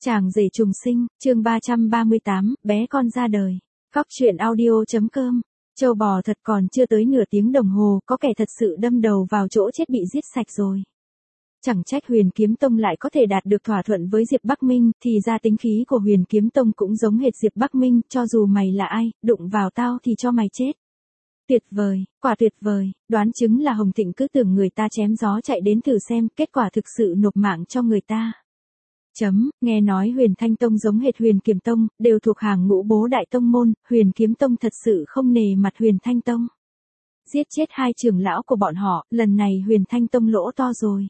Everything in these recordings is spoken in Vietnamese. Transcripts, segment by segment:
Chàng rể trùng sinh, chương 338, bé con ra đời. Cóc truyện audio.com. Châu bò thật còn chưa tới nửa tiếng đồng hồ, có kẻ thật sự đâm đầu vào chỗ chết bị giết sạch rồi. Chẳng trách Huyền Kiếm Tông lại có thể đạt được thỏa thuận với Diệp Bắc Minh, thì ra tính khí của Huyền Kiếm Tông cũng giống hệt Diệp Bắc Minh, cho dù mày là ai, đụng vào tao thì cho mày chết. Tuyệt vời, quả tuyệt vời, đoán chứng là Hồng Thịnh cứ tưởng người ta chém gió chạy đến thử xem, kết quả thực sự nộp mạng cho người ta. Nghe nói Huyền Thanh Tông giống hệt Huyền Kiếm Tông, đều thuộc hàng ngũ bố đại tông môn, Huyền Kiếm Tông thật sự không nề mặt Huyền Thanh Tông. Giết chết hai trưởng lão của bọn họ, lần này Huyền Thanh Tông lỗ to rồi.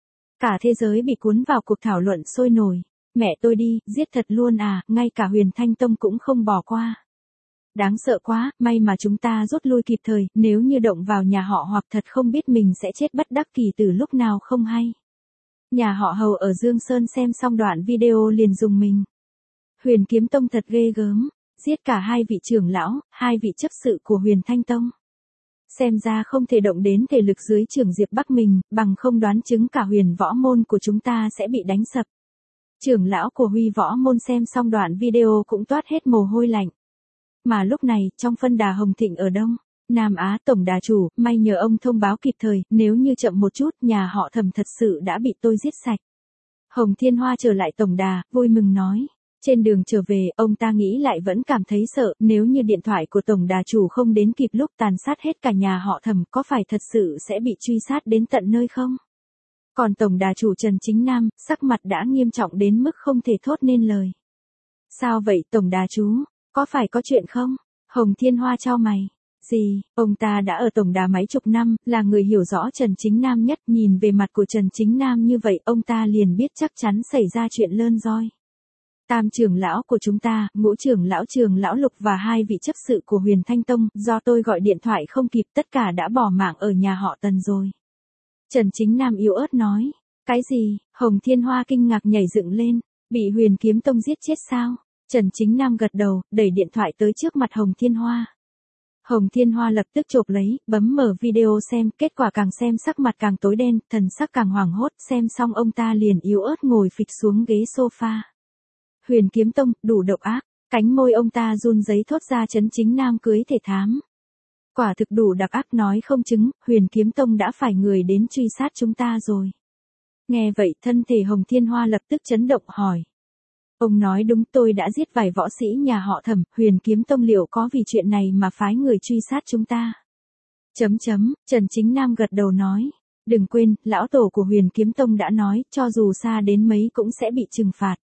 Cả thế giới bị cuốn vào cuộc thảo luận sôi nổi. Mẹ tôi đi, giết thật luôn à, ngay cả Huyền Thanh Tông cũng không bỏ qua. Đáng sợ quá, may mà chúng ta rút lui kịp thời, nếu như động vào nhà họ hoặc thật không biết mình sẽ chết bất đắc kỳ từ lúc nào không hay. Nhà họ Hầu ở Dương Sơn xem xong đoạn video liền dùng mình. Huyền Kiếm Tông thật ghê gớm, giết cả hai vị trưởng lão, hai vị chấp sự của Huyền Thanh Tông. Xem ra không thể động đến thể lực dưới trưởng Diệp Bắc mình, bằng không đoán chứng cả huyền võ môn của chúng ta sẽ bị đánh sập. Trưởng lão của Huy võ môn xem xong đoạn video cũng toát hết mồ hôi lạnh. Mà lúc này, trong phân đà Hồng Thịnh ở Đông Nam Á tổng đà chủ, may nhờ ông thông báo kịp thời, nếu như chậm một chút, nhà họ Thẩm thật sự đã bị tôi giết sạch. Hồng Thiên Hoa trở lại tổng đà, vui mừng nói. Trên đường trở về, ông ta nghĩ lại vẫn cảm thấy sợ, nếu như điện thoại của tổng đà chủ không đến kịp lúc tàn sát hết cả nhà họ Thẩm, có phải thật sự sẽ bị truy sát đến tận nơi không? Còn tổng đà chủ Trần Chính Nam, sắc mặt đã nghiêm trọng đến mức không thể thốt nên lời. Sao vậy tổng đà chú, có phải có chuyện không? Hồng Thiên Hoa chau mày. Gì, ông ta đã ở tổng đà mấy chục năm, là người hiểu rõ Trần Chính Nam nhất, nhìn về mặt của Trần Chính Nam như vậy, ông ta liền biết chắc chắn xảy ra chuyện lơn roi. Tam trưởng lão của chúng ta, ngũ trưởng lão Lục và hai vị chấp sự của Huyền Thanh Tông, do tôi gọi điện thoại không kịp tất cả đã bỏ mạng ở nhà họ Tần rồi. Trần Chính Nam yếu ớt nói. Cái gì? Hồng Thiên Hoa kinh ngạc nhảy dựng lên. Bị Huyền Kiếm Tông giết chết sao? Trần Chính Nam gật đầu, đẩy điện thoại tới trước mặt Hồng Thiên Hoa. Hồng Thiên Hoa lập tức chộp lấy, bấm mở video xem, kết quả càng xem sắc mặt càng tối đen, thần sắc càng hoảng hốt, xem xong ông ta liền yếu ớt ngồi phịch xuống ghế sofa. Huyền Kiếm Tông, đủ độc ác, cánh môi ông ta run rẩy thốt ra Trấn Chính Nam cưới thể thám. Quả thực đủ đặc ác nói không chứng, Huyền Kiếm Tông đã phải người đến truy sát chúng ta rồi. Nghe vậy thân thể Hồng Thiên Hoa lập tức chấn động hỏi. Ông nói đúng, tôi đã giết vài võ sĩ nhà họ Thẩm, Huyền Kiếm Tông liệu có vì chuyện này mà phái người truy sát chúng ta? Trần Chính Nam gật đầu nói. Đừng quên, lão tổ của Huyền Kiếm Tông đã nói, cho dù xa đến mấy cũng sẽ bị trừng phạt.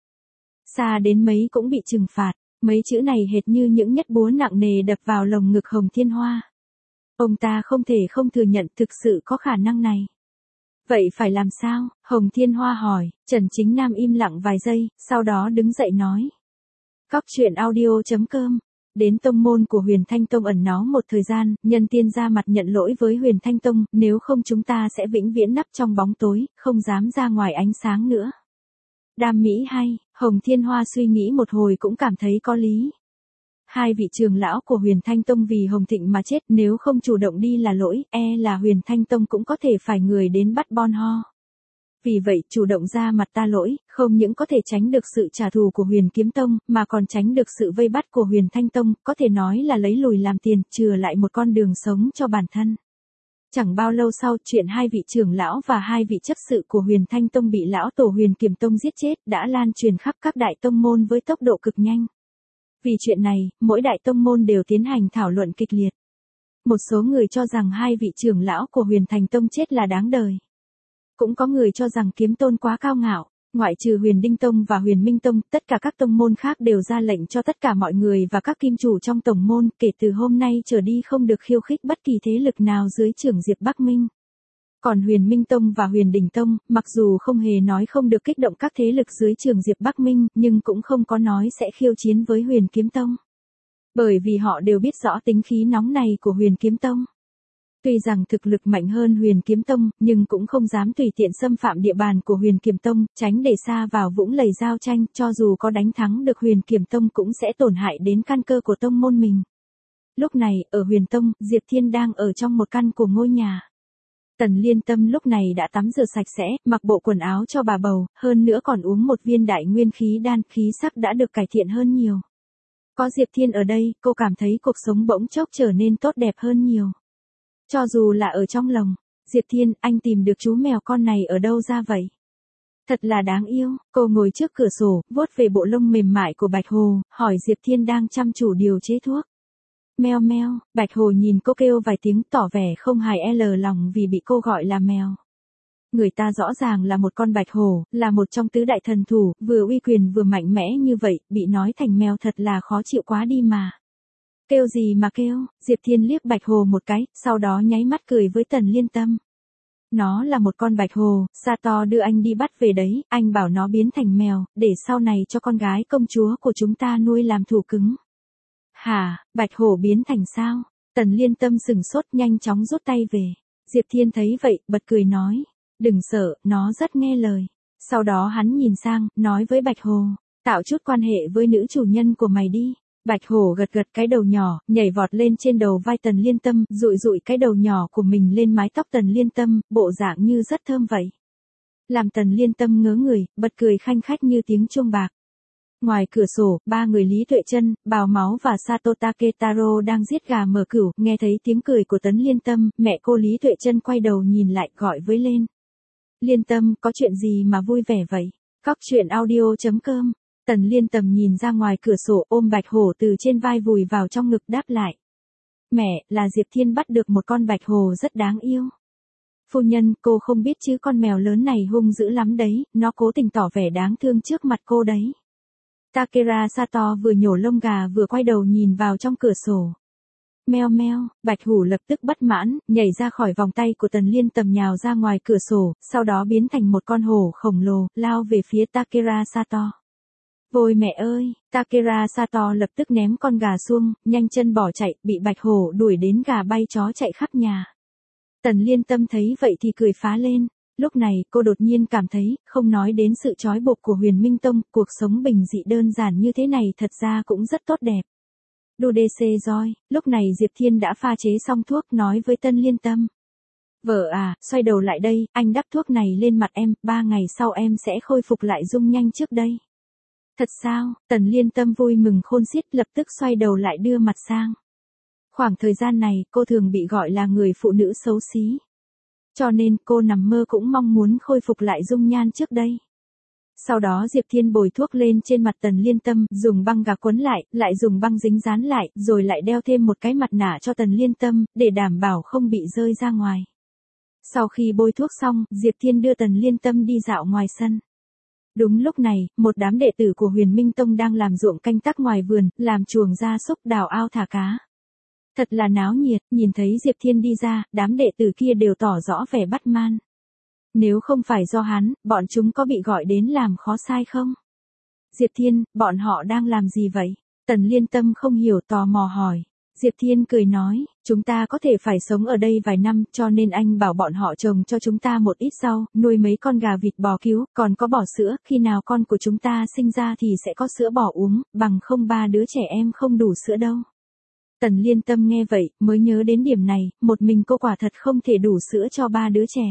Xa đến mấy cũng bị trừng phạt, mấy chữ này hệt như những nhát búa nặng nề đập vào lồng ngực Hồng Thiên Hoa. Ông ta không thể không thừa nhận thực sự có khả năng này. Vậy phải làm sao? Hồng Thiên Hoa hỏi. Trần Chính Nam im lặng vài giây, sau đó đứng dậy nói. Cóc truyện audio.com. Đến tông môn của Huyền Thanh Tông ẩn náu một thời gian, nhân tiên ra mặt nhận lỗi với Huyền Thanh Tông, nếu không chúng ta sẽ vĩnh viễn nấp trong bóng tối, không dám ra ngoài ánh sáng nữa. Đam mỹ hay, Hồng Thiên Hoa suy nghĩ một hồi cũng cảm thấy có lý. Hai vị trưởng lão của Huyền Thanh Tông vì Hồng Thịnh mà chết, nếu không chủ động đi là lỗi, là Huyền Thanh Tông cũng có thể phải người đến bắt bon ho. Vì vậy, chủ động ra mặt ta lỗi, không những có thể tránh được sự trả thù của Huyền Kiếm Tông, mà còn tránh được sự vây bắt của Huyền Thanh Tông, có thể nói là lấy lùi làm tiền, chừa lại một con đường sống cho bản thân. Chẳng bao lâu sau, chuyện hai vị trưởng lão và hai vị chấp sự của Huyền Thanh Tông bị lão tổ Huyền Kiếm Tông giết chết đã lan truyền khắp các đại tông môn với tốc độ cực nhanh. Vì chuyện này, mỗi đại tông môn đều tiến hành thảo luận kịch liệt. Một số người cho rằng hai vị trưởng lão của Huyền Thanh Tông chết là đáng đời. Cũng có người cho rằng Kiếm Tôn quá cao ngạo, ngoại trừ Huyền Đinh Tông và Huyền Minh Tông, tất cả các tông môn khác đều ra lệnh cho tất cả mọi người và các kim chủ trong tổng môn, kể từ hôm nay trở đi không được khiêu khích bất kỳ thế lực nào dưới trưởng Diệp Bắc Minh. Còn Huyền Minh Tông và Huyền Đình Tông, mặc dù không hề nói không được kích động các thế lực dưới trưởng Diệp Bắc Minh, nhưng cũng không có nói sẽ khiêu chiến với Huyền Kiếm Tông. Bởi vì họ đều biết rõ tính khí nóng này của Huyền Kiếm Tông. Tuy rằng thực lực mạnh hơn Huyền Kiếm Tông, nhưng cũng không dám tùy tiện xâm phạm địa bàn của Huyền Kiếm Tông, tránh để xa vào vũng lầy giao tranh, cho dù có đánh thắng được Huyền Kiếm Tông cũng sẽ tổn hại đến căn cơ của tông môn mình. Lúc này, ở Huyền Tông, Diệp Thiên đang ở trong một căn của ngôi nhà. Tần Liên Tâm lúc này đã tắm rửa sạch sẽ, mặc bộ quần áo cho bà bầu, hơn nữa còn uống một viên đại nguyên khí đan, khí sắc đã được cải thiện hơn nhiều. Có Diệp Thiên ở đây, cô cảm thấy cuộc sống bỗng chốc trở nên tốt đẹp hơn nhiều. Cho dù là ở trong lòng, Diệp Thiên, anh tìm được chú mèo con này ở đâu ra vậy? Thật là đáng yêu, cô ngồi trước cửa sổ, vuốt về bộ lông mềm mại của Bạch Hồ, hỏi Diệp Thiên đang chăm chủ điều chế thuốc. Meo meo, Bạch Hồ nhìn cô kêu vài tiếng tỏ vẻ không hài lòng vì bị cô gọi là mèo. Người ta rõ ràng là một con Bạch Hồ, là một trong tứ đại thần thủ, vừa uy quyền vừa mạnh mẽ như vậy, bị nói thành mèo thật là khó chịu quá đi mà. Kêu gì mà kêu, Diệp Thiên liếc Bạch Hồ một cái, sau đó nháy mắt cười với Tần Liên Tâm. Nó là một con Bạch Hồ, Sato đưa anh đi bắt về đấy, anh bảo nó biến thành mèo, để sau này cho con gái công chúa của chúng ta nuôi làm thủ cứng. Hả, Bạch Hổ biến thành sao? Tần Liên Tâm sừng sốt nhanh chóng rút tay về. Diệp Thiên thấy vậy, bật cười nói. Đừng sợ, nó rất nghe lời. Sau đó hắn nhìn sang, nói với Bạch Hồ. Tạo chút quan hệ với nữ chủ nhân của mày đi. Bạch Hổ gật gật cái đầu nhỏ, nhảy vọt lên trên đầu vai Tần Liên Tâm, dụi dụi cái đầu nhỏ của mình lên mái tóc Tần Liên Tâm, bộ dạng như rất thơm vậy. Làm Tần Liên Tâm ngớ người, bật cười khanh khách như tiếng chuông bạc. Ngoài cửa sổ, ba người Lý Tuệ Chân, Bào Máu và Sato Taketaro đang giết gà mở cửu, nghe thấy tiếng cười của Tần Liên Tâm, mẹ cô Lý Tuệ Chân quay đầu nhìn lại gọi với lên. Liên Tâm, có chuyện gì mà vui vẻ vậy? Cóc truyện audio.com. Tần Liên Tâm nhìn ra ngoài cửa sổ ôm Bạch Hổ từ trên vai vùi vào trong ngực đáp lại. Mẹ, là Diệp Thiên bắt được một con Bạch Hổ rất đáng yêu. Phu nhân, cô không biết chứ con mèo lớn này hung dữ lắm đấy, nó cố tình tỏ vẻ đáng thương trước mặt cô đấy. Takera Sato vừa nhổ lông gà vừa quay đầu nhìn vào trong cửa sổ. Meo meo, Bạch Hổ lập tức bất mãn, nhảy ra khỏi vòng tay của Tần Liên Tâm nhào ra ngoài cửa sổ, sau đó biến thành một con hổ khổng lồ, lao về phía Takera Sato. Vôi mẹ ơi, Takera Sato lập tức ném con gà xuông, nhanh chân bỏ chạy, bị Bạch Hổ đuổi đến gà bay chó chạy khắp nhà. Tần Liên Tâm thấy vậy thì cười phá lên. Lúc này, cô đột nhiên cảm thấy, không nói đến sự trói buộc của Huyền Minh Tông, cuộc sống bình dị đơn giản như thế này thật ra cũng rất tốt đẹp. Đudece Joy, lúc này Diệp Thiên đã pha chế xong thuốc nói với Tần Liên Tâm. Vợ à, xoay đầu lại đây, anh đắp thuốc này lên mặt em, 3 ngày sau em sẽ khôi phục lại dung nhanh trước đây. Thật sao, Tần Liên Tâm vui mừng khôn xiết lập tức xoay đầu lại đưa mặt sang. Khoảng thời gian này, cô thường bị gọi là người phụ nữ xấu xí. Cho nên cô nằm mơ cũng mong muốn khôi phục lại dung nhan trước đây. Sau đó Diệp Thiên bồi thuốc lên trên mặt Tần Liên Tâm, dùng băng gạc quấn lại dùng băng dính dán lại, rồi lại đeo thêm một cái mặt nạ cho Tần Liên Tâm, để đảm bảo không bị rơi ra ngoài. Sau khi bôi thuốc xong, Diệp Thiên đưa Tần Liên Tâm đi dạo ngoài sân. Đúng lúc này, một đám đệ tử của Huyền Minh Tông đang làm ruộng canh tác ngoài vườn, làm chuồng gia súc đào ao thả cá. Thật là náo nhiệt, nhìn thấy Diệp Thiên đi ra, đám đệ tử kia đều tỏ rõ vẻ bất man. Nếu không phải do hắn, bọn chúng có bị gọi đến làm khó sai không? Diệp Thiên, bọn họ đang làm gì vậy? Tần Liên Tâm không hiểu tò mò hỏi. Diệp Thiên cười nói, chúng ta có thể phải sống ở đây vài năm, cho nên anh bảo bọn họ trồng cho chúng ta một ít rau, nuôi mấy con gà vịt bò cứu, còn có bò sữa, khi nào con của chúng ta sinh ra thì sẽ có sữa bò uống, bằng không 3 đứa trẻ em không đủ sữa đâu. Tần Liên Tâm nghe vậy, mới nhớ đến điểm này, một mình cô quả thật không thể đủ sữa cho 3 đứa trẻ.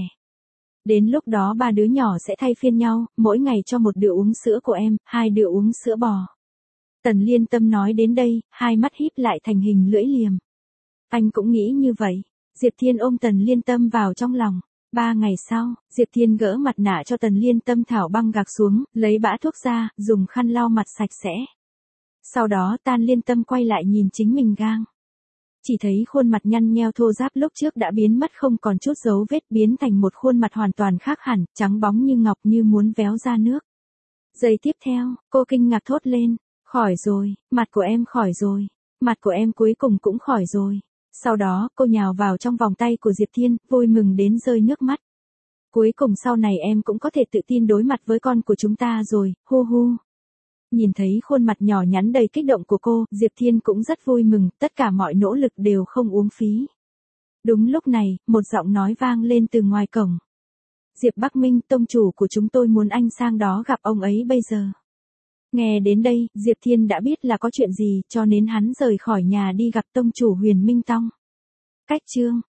Đến lúc đó 3 đứa nhỏ sẽ thay phiên nhau, mỗi ngày cho một đứa uống sữa của em, 2 đứa uống sữa bò. Tần Liên Tâm nói đến đây, hai mắt híp lại thành hình lưỡi liềm. Anh cũng nghĩ như vậy. Diệp Thiên ôm Tần Liên Tâm vào trong lòng. 3 ngày sau, Diệp Thiên gỡ mặt nạ cho Tần Liên Tâm tháo băng gạc xuống, lấy bã thuốc ra, dùng khăn lau mặt sạch sẽ. Sau đó Tần Liên Tâm quay lại nhìn chính mình gang. Chỉ thấy khuôn mặt nhăn nheo thô ráp lúc trước đã biến mất không còn chút dấu vết, biến thành một khuôn mặt hoàn toàn khác hẳn, trắng bóng như ngọc như muốn véo ra nước. Giây tiếp theo, cô kinh ngạc thốt lên. Khỏi rồi, mặt của em khỏi rồi. Mặt của em cuối cùng cũng khỏi rồi. Sau đó, cô nhào vào trong vòng tay của Diệp Thiên, vui mừng đến rơi nước mắt. Cuối cùng sau này em cũng có thể tự tin đối mặt với con của chúng ta rồi, hu hu. Nhìn thấy khuôn mặt nhỏ nhắn đầy kích động của cô, Diệp Thiên cũng rất vui mừng, tất cả mọi nỗ lực đều không uổng phí. Đúng lúc này, một giọng nói vang lên từ ngoài cổng. Diệp Bắc Minh, tông chủ của chúng tôi muốn anh sang đó gặp ông ấy bây giờ. Nghe đến đây, Diệp Thiên đã biết là có chuyện gì, cho nên hắn rời khỏi nhà đi gặp tông chủ Huyền Minh Tông. Cách chương